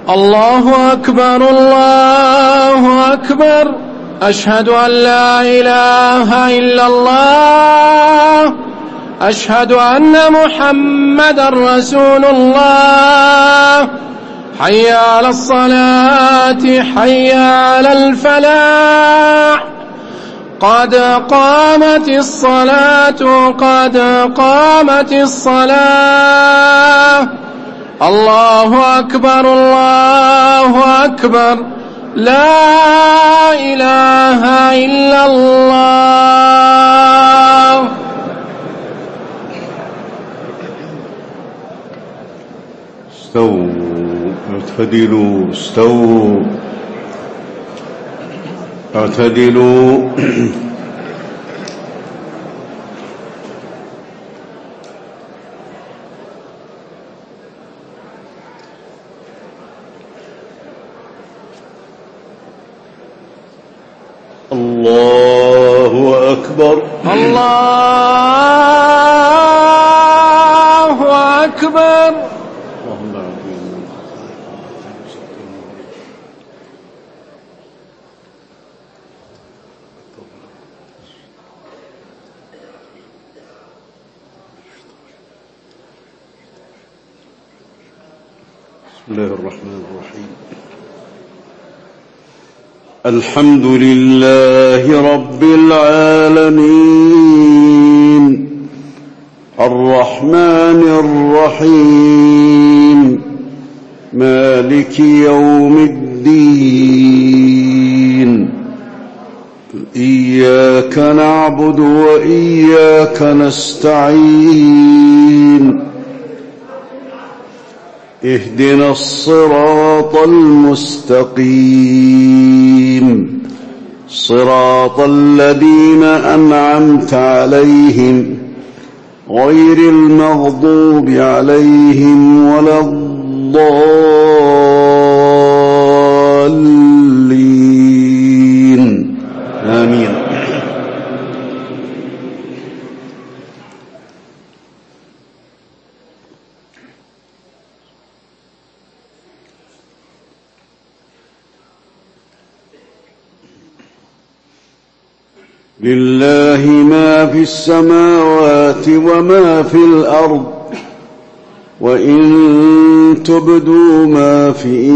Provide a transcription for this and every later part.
الله أكبر الله أكبر. أشهد أن لا إله إلا الله. أشهد أن محمدا رسول الله. حي على الصلاة حي على الفلاح. قد قامت الصلاة قد قامت الصلاة. الله أكبر الله أكبر. لا إله إلا الله. استووا اعتدلوا استووا اعتدلوا. الله أكبر الله أكبر. بسم الله الرحمن الرحيم. الحمد لله رب العالمين الرحمن الرحيم مالك يوم الدين. إياك نعبد وإياك نستعين. اهدنا الصراط المستقيم صراط الذين أنعمت عليهم غير المغضوب عليهم ولا الضالين. آمين. لله ما في السماوات وما في الأرض وإن تبدوا ما في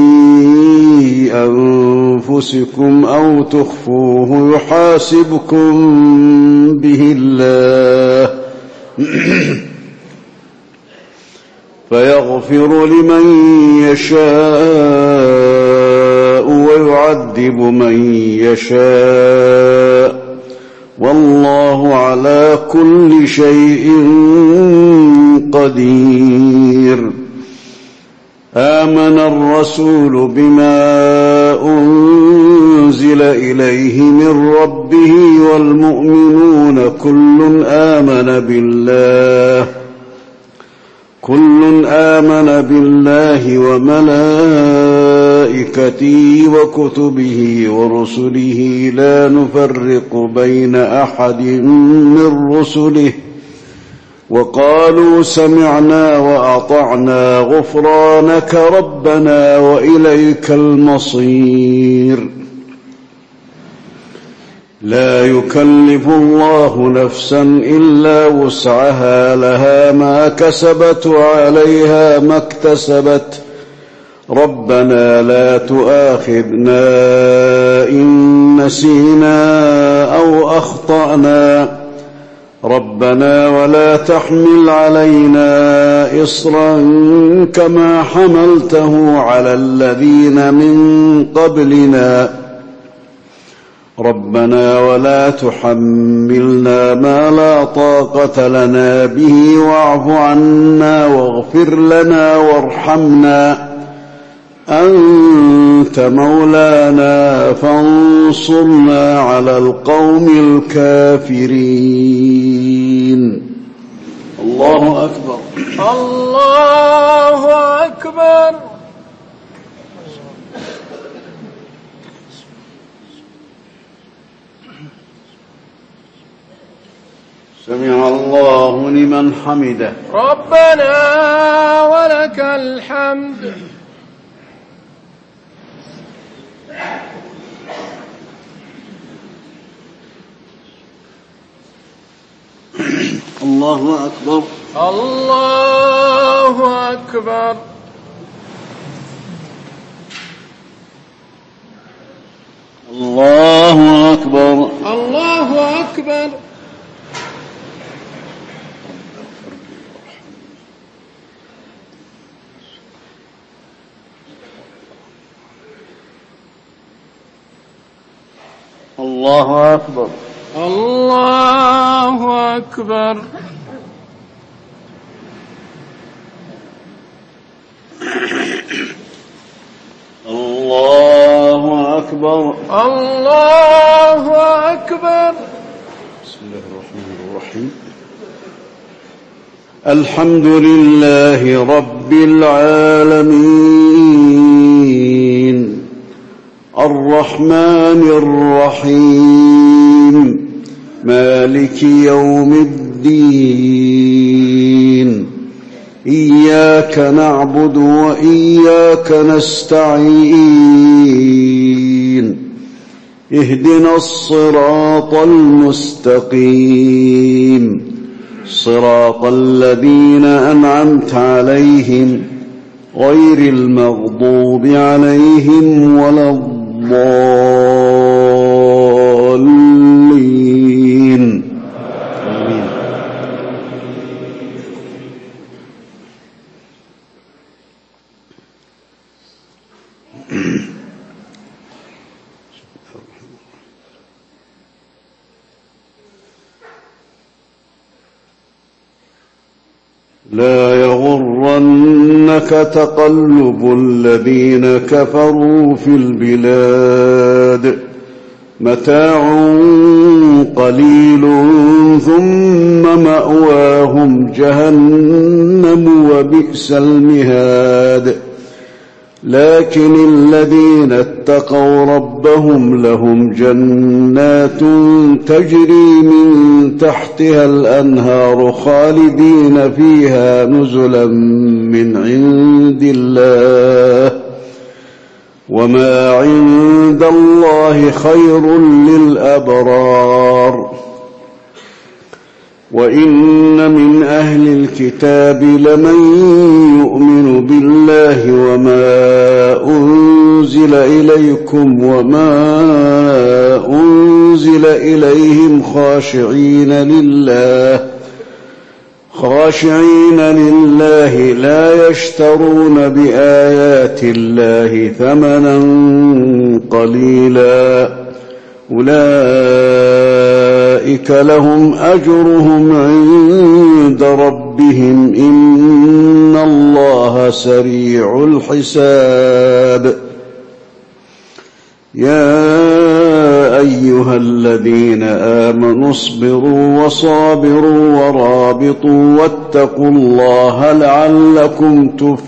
أنفسكم أو تخفوه يحاسبكم به الله فيغفر لمن يشاء ويعذب من يشاء والله على كل شيء قدير. آمن الرسول بما أنزل إليه من ربه والمؤمنون كل آمن بالله وملائكته وكتبه ورسله لا نفرق بين أحد من رسله وقالوا سمعنا وأطعنا غفرانك ربنا وإليك المصير. لا يكلف الله نفسا إلا وسعها لها ما كسبت وعليها ما اكتسبت. ربنا لا تؤاخذنا إن نسينا أو أخطأنا ربنا ولا تحمل علينا إصرا كما حملته على الذين من قبلنا ربنا ولا تحملنا ما لا طاقة لنا به واعف عنا واغفر لنا وارحمنا أنت مولانا فانصرنا على القوم الكافرين. الله أكبر الله أكبر. سمع الله لمن حمده. ربنا ولك الحمد. الله أكبر. الله أكبر. الله أكبر. الله أكبر. الله أكبر. الله أكبر. الله أكبر. الله أكبر. بسم الله الرحمن الرحيم. الحمد لله رب العالمين الرحمن الرحيم مالك يوم الدين إياك نعبد وإياك نستعين اهدنا الصراط المستقيم صراط الذين أنعمت عليهم غير المغضوب عليهم ولا الضالين آمين. لا يغرنك تقلب الذين كفروا في البلاد متاع قليل ثم مأواهم جهنم وبئس المهاد لكن الذين اتقوا ربهم لهم جنات تجري من تحتها الأنهار خالدين فيها نزلا من عند الله وما عند الله خير للأبرار وإن من أهل الكتاب لمن يؤمن بالله وما أنزل إليكم وما أنزل إليهم خاشعين لله لا يشترون بآيات الله ثمنا قليلا أولئك لهم أجرهم عند ربهم إن الله سريع الحساب يا أيها الذين آمنوا اصبروا وصابروا ورابطوا واتقوا الله لعلكم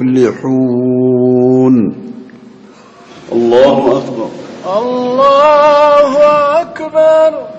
تفلحون. الله أكبر. الله أكبر.